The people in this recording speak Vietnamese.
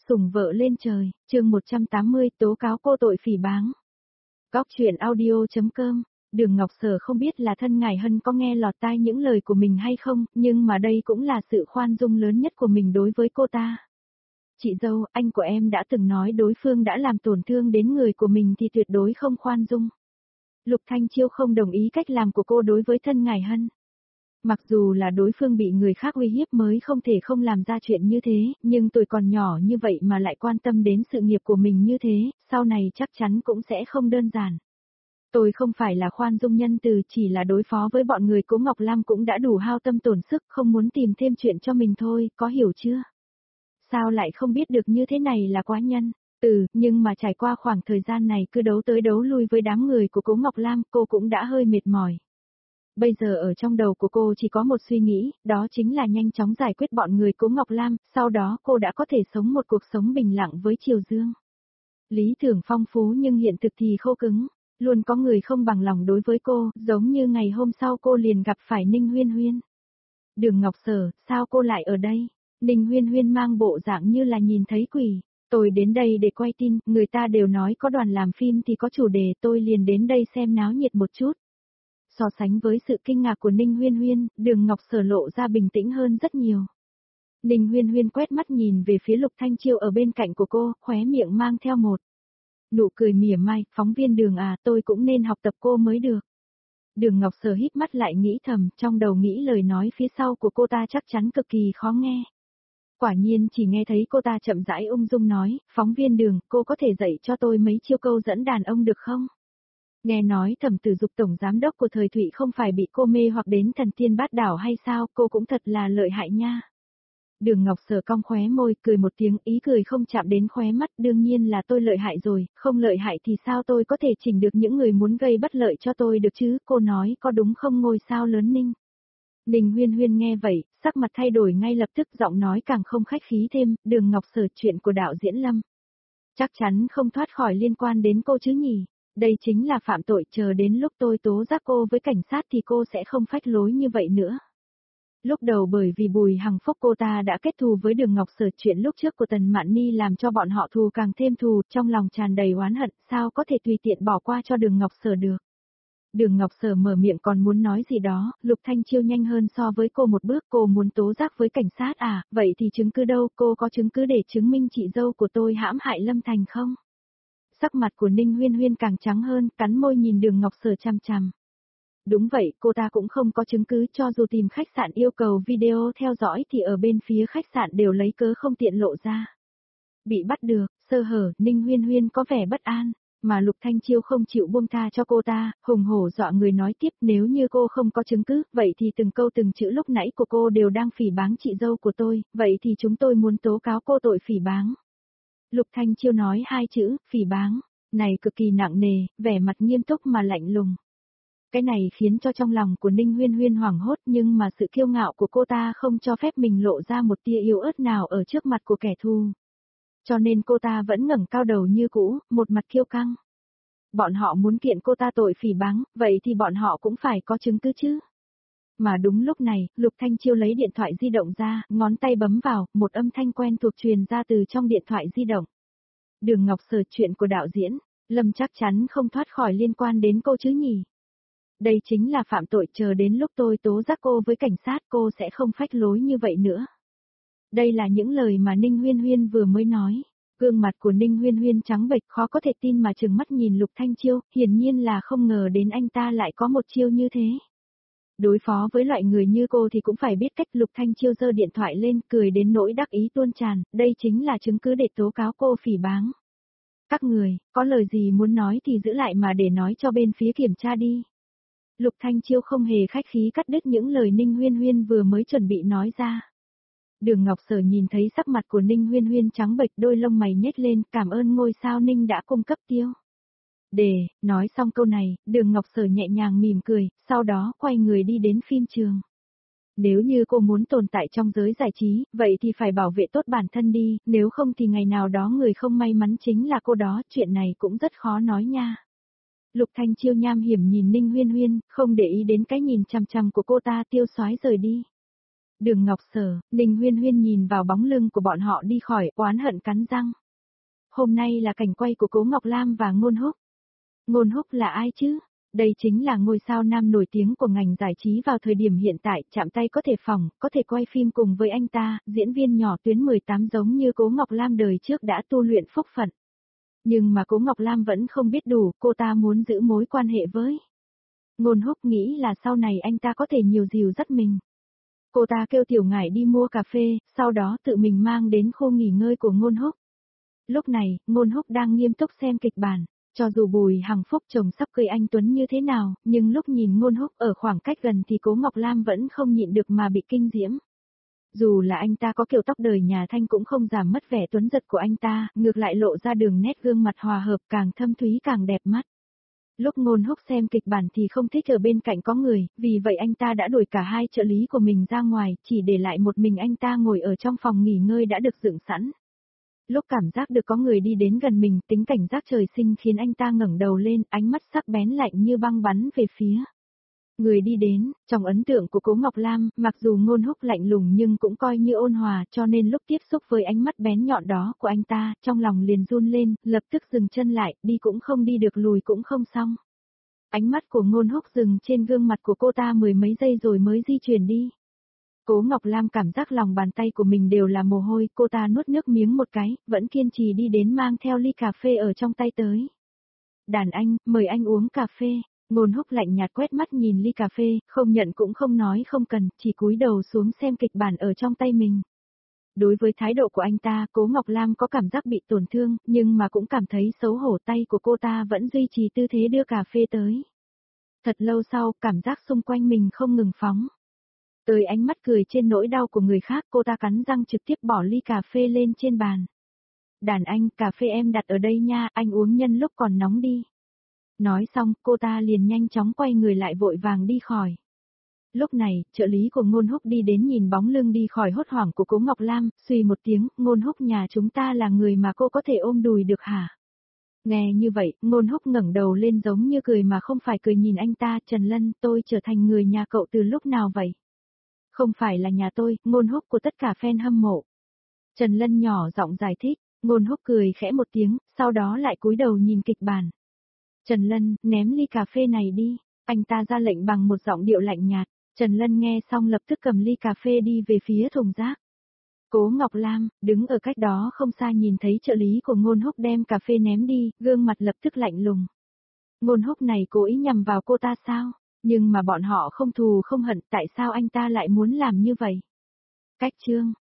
Sủng vợ lên trời, chương 180 tố cáo cô tội phỉ báng. Góc truyện audio.com. Đường Ngọc Sở không biết là thân ngài Hân có nghe lọt tai những lời của mình hay không, nhưng mà đây cũng là sự khoan dung lớn nhất của mình đối với cô ta. Chị dâu, anh của em đã từng nói đối phương đã làm tổn thương đến người của mình thì tuyệt đối không khoan dung. Lục Thanh Chiêu không đồng ý cách làm của cô đối với thân ngài Hân. Mặc dù là đối phương bị người khác uy hiếp mới không thể không làm ra chuyện như thế, nhưng tuổi còn nhỏ như vậy mà lại quan tâm đến sự nghiệp của mình như thế, sau này chắc chắn cũng sẽ không đơn giản. Tôi không phải là khoan dung nhân từ, chỉ là đối phó với bọn người Cố Ngọc Lam cũng đã đủ hao tâm tổn sức, không muốn tìm thêm chuyện cho mình thôi, có hiểu chưa? Sao lại không biết được như thế này là quá nhân? Nhưng mà trải qua khoảng thời gian này cứ đấu tới đấu lui với đám người của Cố Ngọc Lam, cô cũng đã hơi mệt mỏi. Bây giờ ở trong đầu của cô chỉ có một suy nghĩ, đó chính là nhanh chóng giải quyết bọn người Cố Ngọc Lam, sau đó cô đã có thể sống một cuộc sống bình lặng với Triều Dương. Lý tưởng phong phú nhưng hiện thực thì khô cứng, luôn có người không bằng lòng đối với cô, giống như ngày hôm sau cô liền gặp phải Ninh Huyên Huyên. Đường Ngọc Sở, sao cô lại ở đây? Ninh Huyên Huyên mang bộ dạng như là nhìn thấy quỷ. Tôi đến đây để quay tin, người ta đều nói có đoàn làm phim thì có chủ đề, tôi liền đến đây xem náo nhiệt một chút. So sánh với sự kinh ngạc của Ninh Huyên Huyên, Đường Ngọc Sở lộ ra bình tĩnh hơn rất nhiều. Ninh Huyên Huyên quét mắt nhìn về phía Lục Thanh Chiêu ở bên cạnh của cô, khóe miệng mang theo một nụ cười mỉa mai, phóng viên Đường à, tôi cũng nên học tập cô mới được. Đường Ngọc Sở híp mắt lại nghĩ thầm, trong đầu nghĩ lời nói phía sau của cô ta chắc chắn cực kỳ khó nghe. Quả nhiên chỉ nghe thấy cô ta chậm rãi ung dung nói, phóng viên Đường, cô có thể dạy cho tôi mấy chiêu câu dẫn đàn ông được không? Nghe nói Thẩm Tử Dục tổng giám đốc của Thời Thụy không phải bị cô mê hoặc đến thần tiên bát đảo hay sao, cô cũng thật là lợi hại nha. Đường Ngọc Sở cong khóe môi, cười một tiếng, ý cười không chạm đến khóe mắt, đương nhiên là tôi lợi hại rồi, không lợi hại thì sao tôi có thể chỉnh được những người muốn gây bất lợi cho tôi được chứ, cô nói có đúng không ngôi sao lớn Ninh. Ninh Huyên Huyên nghe vậy, sắc mặt thay đổi ngay lập tức, giọng nói càng không khách khí thêm, Đường Ngọc Sở, chuyện của đạo diễn Lâm chắc chắn không thoát khỏi liên quan đến cô chứ nhỉ. Đây chính là phạm tội, chờ đến lúc tôi tố giác cô với cảnh sát thì cô sẽ không phách lối như vậy nữa. Lúc đầu bởi vì Bùi Hằng Phúc cô ta đã kết thù với Đường Ngọc Sở, chuyện lúc trước của Tần Mạn Ni làm cho bọn họ thù càng thêm thù, trong lòng tràn đầy oán hận, sao có thể tùy tiện bỏ qua cho Đường Ngọc Sở được. Đường Ngọc Sở mở miệng còn muốn nói gì đó, Lục Thanh Chiêu nhanh hơn so với cô một bước, cô muốn tố giác với cảnh sát à, vậy thì chứng cứ đâu, cô có chứng cứ để chứng minh chị dâu của tôi hãm hại Lâm Thành không? Sắc mặt của Ninh Huyên Huyên càng trắng hơn, cắn môi nhìn Đường Ngọc Sở chằm chằm. Đúng vậy, cô ta cũng không có chứng cứ, cho dù tìm khách sạn yêu cầu video theo dõi thì ở bên phía khách sạn đều lấy cớ không tiện lộ ra. Bị bắt được, sơ hở, Ninh Huyên Huyên có vẻ bất an, mà Lục Thanh Chiêu không chịu buông tha cho cô ta, hùng hổ dọa người nói tiếp, nếu như cô không có chứng cứ, vậy thì từng câu từng chữ lúc nãy của cô đều đang phỉ báng chị dâu của tôi, vậy thì chúng tôi muốn tố cáo cô tội phỉ báng. Lục Thanh Chiêu nói hai chữ, phỉ báng, này cực kỳ nặng nề, vẻ mặt nghiêm túc mà lạnh lùng. Cái này khiến cho trong lòng của Ninh Huyên Huyên hoảng hốt, nhưng mà sự kiêu ngạo của cô ta không cho phép mình lộ ra một tia yếu ớt nào ở trước mặt của kẻ thù. Cho nên cô ta vẫn ngẩng cao đầu như cũ, một mặt kiêu căng. Bọn họ muốn kiện cô ta tội phỉ báng, vậy thì bọn họ cũng phải có chứng cứ chứ. Mà đúng lúc này, Lục Thanh Chiêu lấy điện thoại di động ra, ngón tay bấm vào, một âm thanh quen thuộc truyền ra từ trong điện thoại di động. Đường Ngọc Sở, chuyện của đạo diễn Lâm chắc chắn không thoát khỏi liên quan đến cô chứ nhỉ. Đây chính là phạm tội, chờ đến lúc tôi tố giác cô với cảnh sát cô sẽ không phách lối như vậy nữa. Đây là những lời mà Ninh Huyên Huyên vừa mới nói. Gương mặt của Ninh Huyên Huyên trắng bệch, khó có thể tin mà trừng mắt nhìn Lục Thanh Chiêu, hiển nhiên là không ngờ đến anh ta lại có một chiêu như thế. Đối phó với loại người như cô thì cũng phải biết cách. Lục Thanh Chiêu giơ điện thoại lên, cười đến nỗi đắc ý tuôn tràn, đây chính là chứng cứ để tố cáo cô phỉ báng. Các người, có lời gì muốn nói thì giữ lại mà để nói cho bên phía kiểm tra đi. Lục Thanh Chiêu không hề khách khí cắt đứt những lời Ninh Huyên Huyên vừa mới chuẩn bị nói ra. Đường Ngọc Sở nhìn thấy sắc mặt của Ninh Huyên Huyên trắng bệch, đôi lông mày nhếch lên, cảm ơn ngôi sao Ninh đã cung cấp tiêu. Nói xong câu này, Đường Ngọc Sở nhẹ nhàng mỉm cười, sau đó quay người đi đến phim trường. Nếu như cô muốn tồn tại trong giới giải trí, vậy thì phải bảo vệ tốt bản thân đi, nếu không thì ngày nào đó người không may mắn chính là cô đó, chuyện này cũng rất khó nói nha. Lục Thanh Chiêu nham hiểm nhìn Ninh Huyên Huyên, không để ý đến cái nhìn chằm chằm của cô ta, tiêu xoái rời đi. Đường Ngọc Sở, Ninh Huyên Huyên nhìn vào bóng lưng của bọn họ đi khỏi, oán hận cắn răng. Hôm nay là cảnh quay của Cố Ngọc Lam và Ngôn Húc. Ngôn Húc là ai chứ? Đây chính là ngôi sao nam nổi tiếng của ngành giải trí vào thời điểm hiện tại, chạm tay có thể phỏng, có thể quay phim cùng với anh ta, diễn viên nhỏ tuyến 18 giống như Cố Ngọc Lam đời trước đã tu luyện phúc phận. Nhưng mà Cố Ngọc Lam vẫn không biết đủ, cô ta muốn giữ mối quan hệ với Ngôn Húc, nghĩ là sau này anh ta có thể nhiều dìu dắt mình. Cô ta kêu Tiểu Ngải đi mua cà phê, sau đó tự mình mang đến khu nghỉ ngơi của Ngôn Húc. Lúc này, Ngôn Húc đang nghiêm túc xem kịch bản. Cho dù Bùi Hằng Phúc chồng sắp cưới anh Tuấn như thế nào, nhưng lúc nhìn Ngôn Húc ở khoảng cách gần thì Cố Ngọc Lam vẫn không nhịn được mà bị kinh diễm. Dù là anh ta có kiểu tóc đời nhà Thanh cũng không giảm mất vẻ tuấn giật của anh ta, ngược lại lộ ra đường nét gương mặt hòa hợp càng thâm thúy càng đẹp mắt. Lúc Ngôn Húc xem kịch bản thì không thích ở bên cạnh có người, vì vậy anh ta đã đuổi cả hai trợ lý của mình ra ngoài, chỉ để lại một mình anh ta ngồi ở trong phòng nghỉ ngơi đã được dựng sẵn. Lúc cảm giác được có người đi đến gần mình, tính cảnh giác trời sinh khiến anh ta ngẩng đầu lên, ánh mắt sắc bén lạnh như băng bắn về phía người đi đến. Trong ấn tượng của Cố Ngọc Lam, mặc dù Ngôn Húc lạnh lùng nhưng cũng coi như ôn hòa, cho nên lúc tiếp xúc với ánh mắt bén nhọn đó của anh ta, trong lòng liền run lên, lập tức dừng chân lại, đi cũng không đi được, lùi cũng không xong. Ánh mắt của Ngôn Húc dừng trên gương mặt của cô ta mười mấy giây rồi mới di chuyển đi. Cố Ngọc Lam cảm giác lòng bàn tay của mình đều là mồ hôi, cô ta nuốt nước miếng một cái, vẫn kiên trì đi đến mang theo ly cà phê ở trong tay tới. Đàn anh, mời anh uống cà phê. Ngôn Húc lạnh nhạt quét mắt nhìn ly cà phê, không nhận cũng không nói không cần, chỉ cúi đầu xuống xem kịch bản ở trong tay mình. Đối với thái độ của anh ta, Cố Ngọc Lam có cảm giác bị tổn thương, nhưng mà cũng cảm thấy xấu hổ, tay của cô ta vẫn duy trì tư thế đưa cà phê tới. Thật lâu sau, cảm giác xung quanh mình không ngừng phóng. Tới ánh mắt cười trên nỗi đau của người khác, cô ta cắn răng trực tiếp bỏ ly cà phê lên trên bàn. Đàn anh, cà phê em đặt ở đây nha, anh uống nhân lúc còn nóng đi. Nói xong, cô ta liền nhanh chóng quay người lại vội vàng đi khỏi. Lúc này, trợ lý của Ngôn Húc đi đến nhìn bóng lưng đi khỏi hốt hoảng của Cố Ngọc Lam, suy một tiếng, Ngôn Húc nhà chúng ta là người mà cô có thể ôm đùi được hả? Nghe như vậy, Ngôn Húc ngẩng đầu lên giống như cười mà không phải cười nhìn anh ta, Trần Lân, tôi trở thành người nhà cậu từ lúc nào vậy? Không phải là nhà tôi, Ngôn Húc của tất cả fan hâm mộ. Trần Lân nhỏ giọng giải thích, Ngôn Húc cười khẽ một tiếng, sau đó lại cúi đầu nhìn kịch bản. Trần Lân, ném ly cà phê này đi, anh ta ra lệnh bằng một giọng điệu lạnh nhạt. Trần Lân nghe xong lập tức cầm ly cà phê đi về phía thùng rác. Cố Ngọc Lam, đứng ở cách đó không xa nhìn thấy trợ lý của Ngôn Húc đem cà phê ném đi, gương mặt lập tức lạnh lùng. Ngôn Húc này cố ý nhằm vào cô ta sao? Nhưng mà bọn họ không thù không hận, tại sao anh ta lại muốn làm như vậy? Cách chương